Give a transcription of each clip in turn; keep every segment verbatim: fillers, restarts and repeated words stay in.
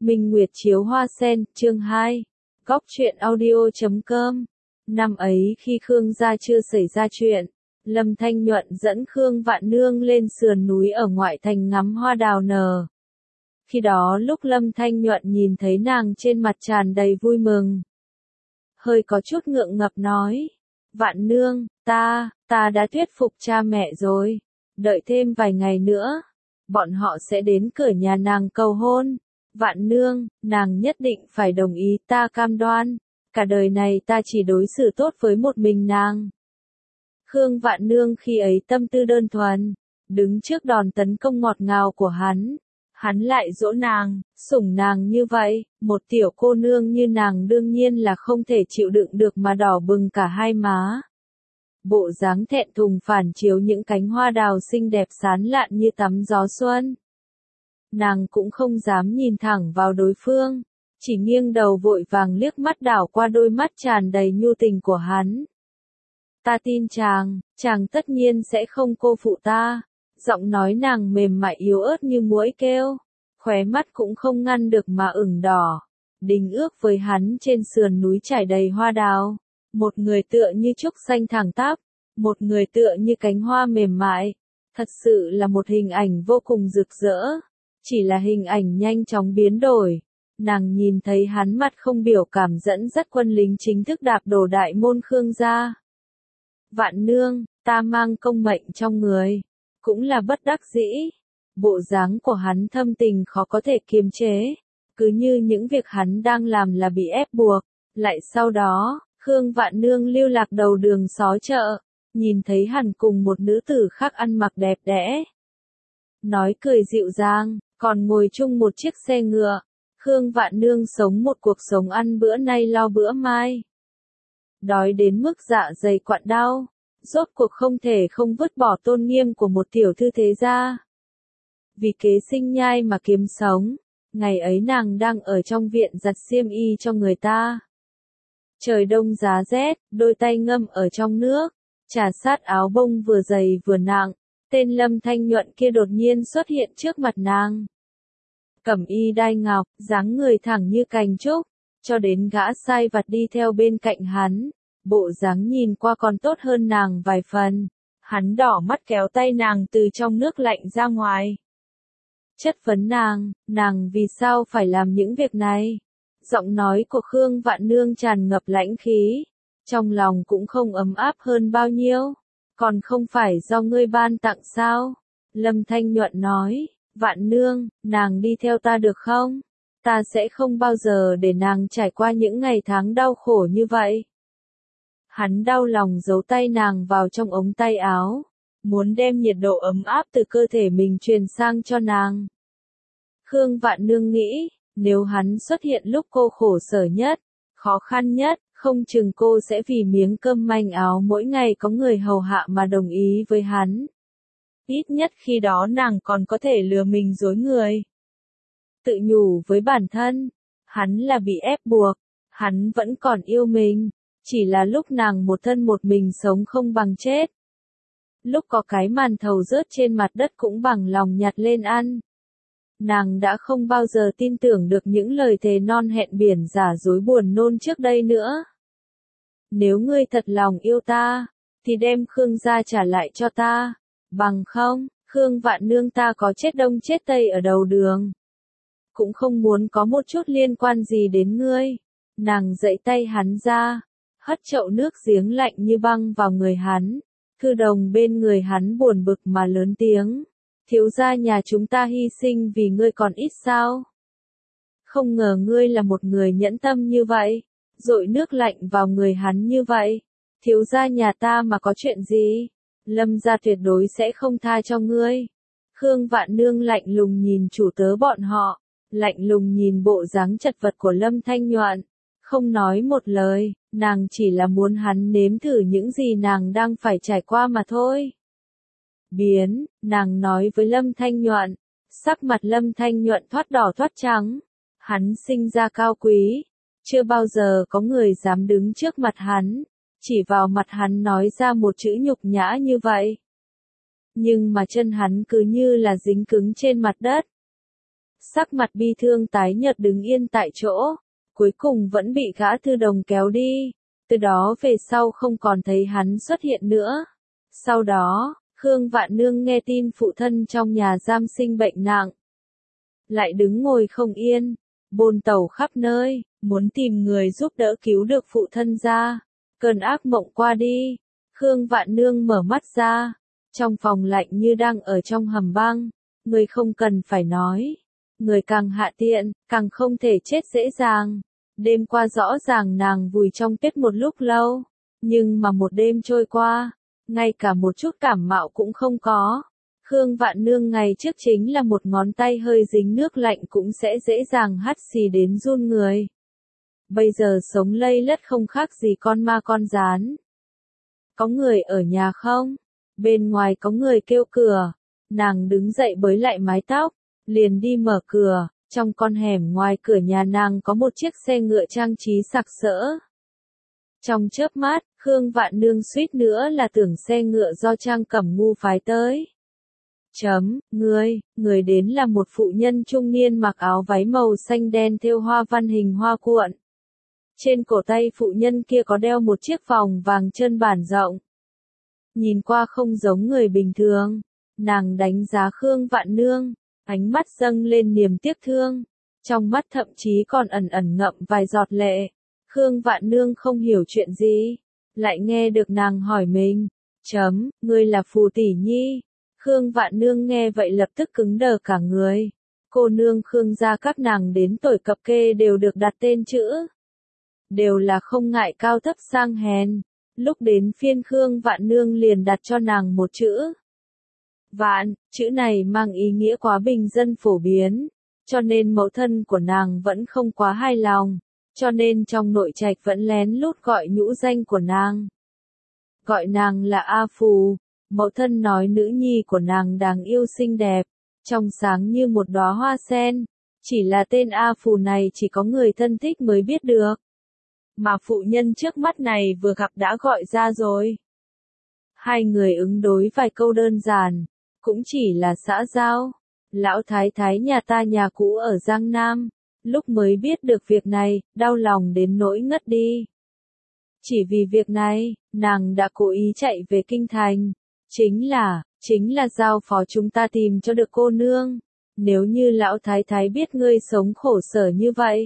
Minh Nguyệt chiếu hoa sen, chương hai. Góc truyện audio chấm com. Năm ấy khi Khương gia chưa xảy ra chuyện, Lâm Thanh Nhuận dẫn Khương Vạn Nương lên sườn núi ở ngoại thành ngắm hoa đào nở. Khi đó lúc Lâm Thanh Nhuận nhìn thấy nàng trên mặt tràn đầy vui mừng. Hơi có chút ngượng ngập nói. Vạn Nương, ta, ta đã thuyết phục cha mẹ rồi. Đợi thêm vài ngày nữa, bọn họ sẽ đến cửa nhà nàng cầu hôn. Vạn Nương, nàng nhất định phải đồng ý, ta cam đoan. Cả đời này ta chỉ đối xử tốt với một mình nàng. Khương Vạn Nương khi ấy tâm tư đơn thuần, đứng trước đòn tấn công ngọt ngào của hắn. Hắn lại dỗ nàng, sủng nàng như vậy, một tiểu cô nương như nàng đương nhiên là không thể chịu đựng được mà đỏ bừng cả hai má. Bộ dáng thẹn thùng phản chiếu những cánh hoa đào xinh đẹp sán lạn như tắm gió xuân. Nàng cũng không dám nhìn thẳng vào đối phương, chỉ nghiêng đầu vội vàng liếc mắt đảo qua đôi mắt tràn đầy nhu tình của hắn. Ta tin chàng, chàng tất nhiên sẽ không cô phụ ta. Giọng nói nàng mềm mại yếu ớt như muỗi kêu, khóe mắt cũng không ngăn được mà ửng đỏ. Đính ước với hắn trên sườn núi trải đầy hoa đào, một người tựa như trúc xanh thẳng tắp, một người tựa như cánh hoa mềm mại. Thật sự là một hình ảnh vô cùng rực rỡ, chỉ là hình ảnh nhanh chóng biến đổi. Nàng nhìn thấy hắn mặt không biểu cảm dẫn dắt quân lính chính thức đạp đổ đại môn Khương gia. Vạn Nương, ta mang công mệnh trong người. Cũng là bất đắc dĩ. Bộ dáng của hắn thâm tình khó có thể kiềm chế. Cứ như những việc hắn đang làm là bị ép buộc. Lại sau đó, Khương Vạn Nương lưu lạc đầu đường xó chợ. Nhìn thấy hắn cùng một nữ tử khác ăn mặc đẹp đẽ. Nói cười dịu dàng, còn ngồi chung một chiếc xe ngựa. Khương Vạn Nương sống một cuộc sống ăn bữa nay lo bữa mai. Đói đến mức dạ dày quặn đau. Rốt cuộc không thể không vứt bỏ tôn nghiêm của một tiểu thư thế gia. Vì kế sinh nhai mà kiếm sống, ngày ấy nàng đang ở trong viện giặt xiêm y cho người ta. Trời đông giá rét, đôi tay ngâm ở trong nước, trà sát áo bông vừa dày vừa nặng, tên Lâm Thanh Nhuận kia đột nhiên xuất hiện trước mặt nàng. Cẩm y đai ngọc, dáng người thẳng như cành trúc, cho đến gã sai vặt đi theo bên cạnh hắn. Bộ dáng nhìn qua còn tốt hơn nàng vài phần. Hắn đỏ mắt kéo tay nàng từ trong nước lạnh ra ngoài. Chất vấn nàng, nàng vì sao phải làm những việc này? Giọng nói của Khương Vạn Nương tràn ngập lãnh khí. Trong lòng cũng không ấm áp hơn bao nhiêu. Còn không phải do ngươi ban tặng sao? Lâm Thanh Nhuận nói, Vạn Nương, nàng đi theo ta được không? Ta sẽ không bao giờ để nàng trải qua những ngày tháng đau khổ như vậy. Hắn đau lòng giấu tay nàng vào trong ống tay áo, muốn đem nhiệt độ ấm áp từ cơ thể mình truyền sang cho nàng. Khương Vạn Nương nghĩ, nếu hắn xuất hiện lúc cô khổ sở nhất, khó khăn nhất, không chừng cô sẽ vì miếng cơm manh áo mỗi ngày có người hầu hạ mà đồng ý với hắn. Ít nhất khi đó nàng còn có thể lừa mình dối người. Tự nhủ với bản thân, hắn là bị ép buộc, hắn vẫn còn yêu mình. Chỉ là lúc nàng một thân một mình sống không bằng chết. Lúc có cái màn thầu rớt trên mặt đất cũng bằng lòng nhặt lên ăn. Nàng đã không bao giờ tin tưởng được những lời thề non hẹn biển giả dối buồn nôn trước đây nữa. Nếu ngươi thật lòng yêu ta, thì đem Khương gia trả lại cho ta. Bằng không, Khương Vạn Nương ta có chết đông chết tây ở đầu đường. Cũng không muốn có một chút liên quan gì đến ngươi. Nàng giãy tay hắn ra. Hất chậu nước giếng lạnh như băng vào người hắn. Thư đồng bên người hắn buồn bực mà lớn tiếng. Thiếu gia nhà chúng ta hy sinh vì ngươi còn ít sao? Không ngờ ngươi là một người nhẫn tâm như vậy. Dội nước lạnh vào người hắn như vậy. Thiếu gia nhà ta mà có chuyện gì? Lâm gia tuyệt đối sẽ không tha cho ngươi. Khương Vạn Nương lạnh lùng nhìn chủ tớ bọn họ. Lạnh lùng nhìn bộ dáng chật vật của Lâm Thanh Nhuận. Không nói một lời, nàng chỉ là muốn hắn nếm thử những gì nàng đang phải trải qua mà thôi. Biến, nàng nói với Lâm Thanh Nhuận. Sắc mặt Lâm Thanh Nhuận thoát đỏ thoát trắng. Hắn sinh ra cao quý. Chưa bao giờ có người dám đứng trước mặt hắn. Chỉ vào mặt hắn nói ra một chữ nhục nhã như vậy. Nhưng mà chân hắn cứ như là dính cứng trên mặt đất. sắc mặt bi thương tái nhợt đứng yên tại chỗ, cuối cùng vẫn bị gã thư đồng kéo đi, từ đó về sau không còn thấy hắn xuất hiện nữa. Sau đó, Khương Vạn Nương nghe tin phụ thân trong nhà giam sinh bệnh nặng, lại đứng ngồi không yên, bôn tẩu khắp nơi, muốn tìm người giúp đỡ cứu được phụ thân ra. Cơn ác mộng qua đi, Khương Vạn Nương mở mắt ra, trong phòng lạnh như đang ở trong hầm băng, người không cần phải nói, người càng hạ tiện, càng không thể chết dễ dàng. Đêm qua rõ ràng nàng vùi trong tuyết một lúc lâu, nhưng mà một đêm trôi qua, ngay cả một chút cảm mạo cũng không có. Khương Vạn Nương ngày trước chính là một ngón tay hơi dính nước lạnh cũng sẽ dễ dàng hắt xì đến run người. Bây giờ sống lây lất không khác gì con ma con gián. Có người ở nhà không? Bên ngoài có người kêu cửa. Nàng đứng dậy bới lại mái tóc, liền đi mở cửa. Trong con hẻm ngoài cửa nhà nàng có một chiếc xe ngựa trang trí sặc sỡ. Trong chớp mắt, Khương Vạn Nương suýt nữa là tưởng xe ngựa do Trang Cẩm Ngu phái tới. Chấm, người, người đến là một phụ nhân trung niên mặc áo váy màu xanh đen thêu hoa văn hình hoa cuộn. Trên cổ tay phụ nhân kia có đeo một chiếc vòng vàng chân bản rộng. Nhìn qua không giống người bình thường, nàng đánh giá Khương Vạn Nương, ánh mắt dâng lên niềm tiếc thương, trong mắt thậm chí còn ẩn ẩn ngậm vài giọt lệ. Khương Vạn Nương không hiểu chuyện gì, lại nghe được nàng hỏi mình, chấm, ngươi là Phù tỷ nhi. Khương Vạn Nương nghe vậy lập tức cứng đờ cả người. Cô nương Khương gia các nàng đến tuổi cập kê đều được đặt tên chữ. Đều là không ngại cao thấp sang hèn. Lúc đến phiên Khương Vạn Nương liền đặt cho nàng một chữ. Vạn, chữ này mang ý nghĩa quá bình dân phổ biến, cho nên mẫu thân của nàng vẫn không quá hài lòng, cho nên trong nội trạch vẫn lén lút gọi nhũ danh của nàng. Gọi nàng là A Phù. Mẫu thân nói nữ nhi của nàng đáng yêu xinh đẹp, trong sáng như một đóa hoa sen, chỉ là tên A Phù này chỉ có người thân thích mới biết được. Mà phụ nhân trước mắt này vừa gặp đã gọi ra rồi. Hai người ứng đối vài câu đơn giản, cũng chỉ là xã giao. Lão thái thái nhà ta nhà cũ ở Giang Nam, lúc mới biết được việc này, đau lòng đến nỗi ngất đi. Chỉ vì việc này, nàng đã cố ý chạy về kinh thành. Chính là, chính là giao phó chúng ta tìm cho được cô nương. Nếu như lão thái thái biết ngươi sống khổ sở như vậy,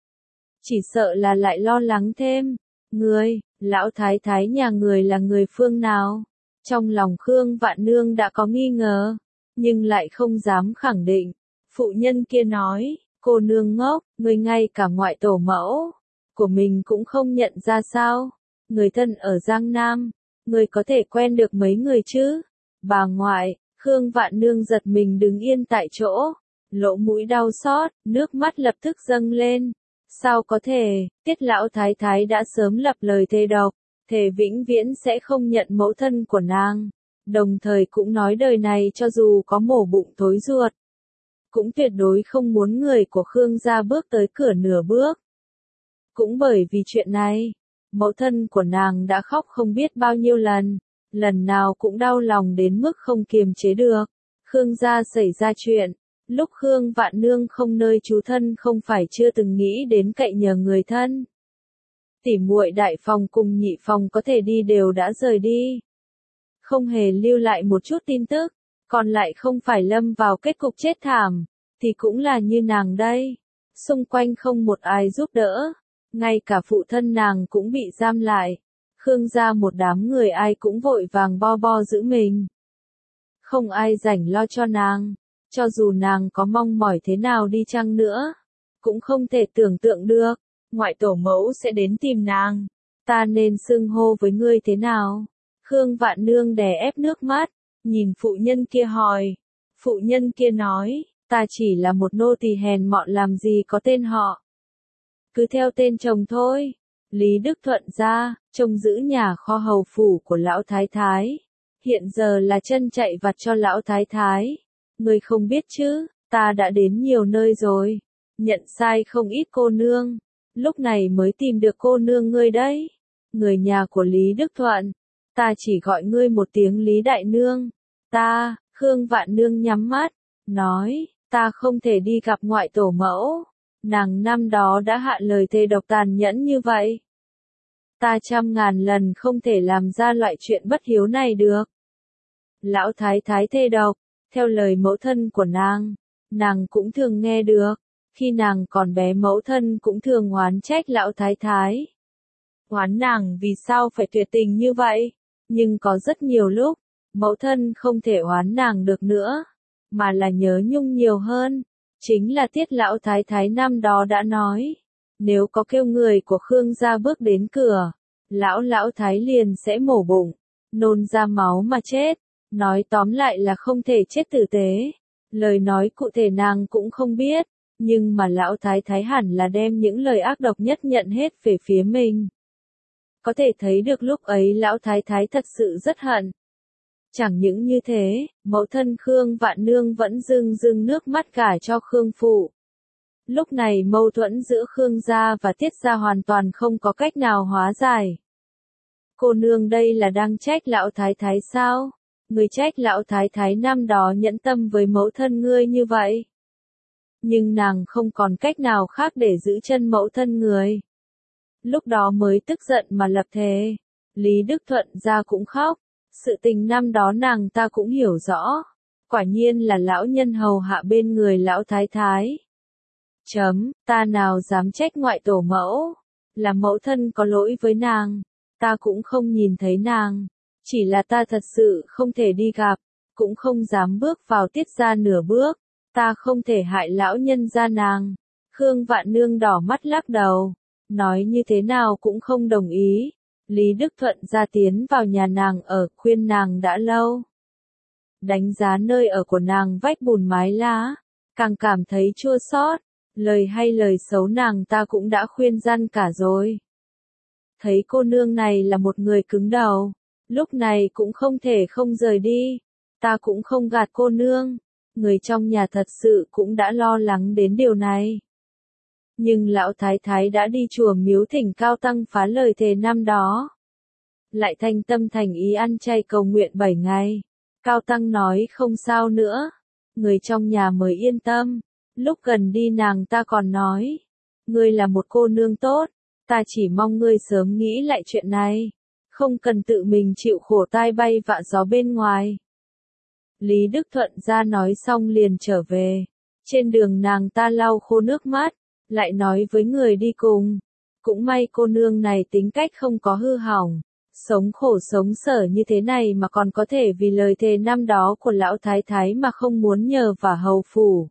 chỉ sợ là lại lo lắng thêm. Ngươi, lão thái thái nhà người là người phương nào? Trong lòng Khương Vạn Nương đã có nghi ngờ, nhưng lại không dám khẳng định. Phụ nhân kia nói, cô nương ngốc, ngươi ngay cả ngoại tổ mẫu của mình cũng không nhận ra sao? Người thân ở Giang Nam, người có thể quen được mấy người chứ? Bà ngoại, Khương Vạn Nương giật mình đứng yên tại chỗ, lỗ mũi đau xót, nước mắt lập tức dâng lên. Sao có thể, Tiết lão thái thái đã sớm lập lời thề độc, thề vĩnh viễn sẽ không nhận mẫu thân của nàng, đồng thời cũng nói đời này cho dù có mổ bụng thối ruột, cũng tuyệt đối không muốn người của Khương gia bước tới cửa nửa bước. Cũng bởi vì chuyện này, mẫu thân của nàng đã khóc không biết bao nhiêu lần, lần nào cũng đau lòng đến mức không kiềm chế được. Khương gia xảy ra chuyện, lúc Khương Vạn Nương không nơi trú thân không phải chưa từng nghĩ đến cậy nhờ người thân. Tỉ muội đại phòng cùng nhị phòng có thể đi đều đã rời đi, không hề lưu lại một chút tin tức, còn lại không phải lâm vào kết cục chết thảm, thì cũng là như nàng đây, xung quanh không một ai giúp đỡ. Ngay cả phụ thân nàng cũng bị giam lại. Khương gia một đám người ai cũng vội vàng bo bo giữ mình. Không ai rảnh lo cho nàng. Cho dù nàng có mong mỏi thế nào đi chăng nữa, cũng không thể tưởng tượng được, ngoại tổ mẫu sẽ đến tìm nàng. Ta nên xưng hô với ngươi thế nào? Khương Vạn Nương đè ép nước mắt, nhìn phụ nhân kia hỏi. Phụ nhân kia nói, ta chỉ là một nô tỳ hèn mọn làm gì có tên họ. Cứ theo tên chồng thôi. Lý Đức Thuận ra, trông giữ nhà kho hầu phủ của lão thái thái. Hiện giờ là chân chạy vặt cho lão thái thái. Ngươi không biết chứ, ta đã đến nhiều nơi rồi. Nhận sai không ít cô nương. Lúc này mới tìm được cô nương ngươi đấy. Người nhà của Lý Đức Thuận. Ta chỉ gọi ngươi một tiếng Lý Đại Nương. Ta, Khương Vạn Nương nhắm mắt, nói, ta không thể đi gặp ngoại tổ mẫu. Nàng năm đó đã hạ lời thề độc tàn nhẫn như vậy. Ta trăm ngàn lần không thể làm ra loại chuyện bất hiếu này được. Lão thái thái thề độc, theo lời mẫu thân của nàng, nàng cũng thường nghe được. Khi nàng còn bé mẫu thân cũng thường oán trách lão thái thái. Oán nàng vì sao phải tuyệt tình như vậy, nhưng có rất nhiều lúc, mẫu thân không thể oán nàng được nữa, mà là nhớ nhung nhiều hơn. Chính là Tiết lão thái thái năm đó đã nói, nếu có kêu người của Khương gia bước đến cửa, lão lão thái liền sẽ mổ bụng, nôn ra máu mà chết. Nói tóm lại là không thể chết tử tế. Lời nói cụ thể nàng cũng không biết, nhưng mà lão thái thái hẳn là đem những lời ác độc nhất nhận hết về phía mình. Có thể thấy được lúc ấy lão thái thái thật sự rất hận. Chẳng những như thế, mẫu thân Khương Vạn Nương vẫn rưng rưng nước mắt cả cho Khương phụ. Lúc này mâu thuẫn giữa Khương gia và Tiết gia hoàn toàn không có cách nào hóa giải. Cô nương đây là đang trách lão thái thái sao? Người trách lão thái thái năm đó nhẫn tâm với mẫu thân ngươi như vậy. Nhưng nàng không còn cách nào khác để giữ chân mẫu thân người. Lúc đó mới tức giận mà lập thề. Lý Đức Thuận ra cũng khóc. Sự tình năm đó nàng ta cũng hiểu rõ. Quả nhiên là lão nhân hầu hạ bên người lão thái thái. Chấm, ta nào dám trách ngoại tổ mẫu. Là mẫu thân có lỗi với nàng. Ta cũng không nhìn thấy nàng. Chỉ là ta thật sự không thể đi gặp. Cũng không dám bước vào Tiết gia nửa bước. Ta không thể hại lão nhân gia nàng. Khương Vạn Nương đỏ mắt lắc đầu. Nói như thế nào cũng không đồng ý. Lý Đức Thuận ra tiến vào nhà nàng ở, khuyên nàng đã lâu. Đánh giá nơi ở của nàng vách bùn mái lá. Càng cảm thấy chua xót. Lời hay lời xấu nàng ta cũng đã khuyên răn cả rồi. Thấy cô nương này là một người cứng đầu. Lúc này cũng không thể không rời đi. Ta cũng không gạt cô nương. Người trong nhà thật sự cũng đã lo lắng đến điều này. Nhưng lão thái thái đã đi chùa miếu thỉnh Cao Tăng phá lời thề năm đó. Lại thành tâm thành ý ăn chay cầu nguyện bảy ngày. Cao Tăng nói không sao nữa. Người trong nhà mới yên tâm. Lúc gần đi nàng ta còn nói. Ngươi là một cô nương tốt. Ta chỉ mong ngươi sớm nghĩ lại chuyện này. Không cần tự mình chịu khổ tai bay vạ gió bên ngoài. Lý Đức Thuận ra nói xong liền trở về. Trên đường nàng ta lau khô nước mắt. Lại nói với người đi cùng. Cũng may cô nương này tính cách không có hư hỏng. Sống khổ sống sở như thế này mà còn có thể vì lời thề năm đó của lão thái thái mà không muốn nhờ vả hầu phủ.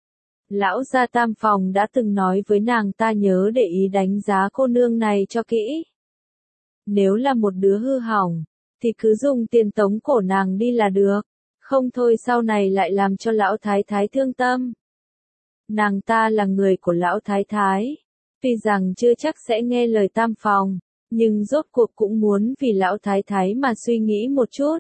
Lão gia tam phòng đã từng nói với nàng ta nhớ để ý đánh giá cô nương này cho kỹ. Nếu là một đứa hư hỏng, thì cứ dùng tiền tống cổ nàng đi là được. Không thôi sau này lại làm cho lão thái thái thương tâm. Nàng ta là người của lão thái thái. Tuy rằng chưa chắc sẽ nghe lời tam phòng, nhưng rốt cuộc cũng muốn vì lão thái thái mà suy nghĩ một chút.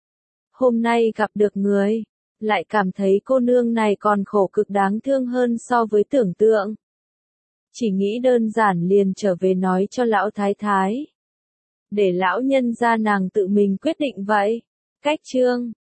Hôm nay gặp được người, lại cảm thấy cô nương này còn khổ cực đáng thương hơn so với tưởng tượng. Chỉ nghĩ đơn giản liền trở về nói cho lão thái thái. Để lão nhân gia nàng tự mình quyết định vậy. Cách chương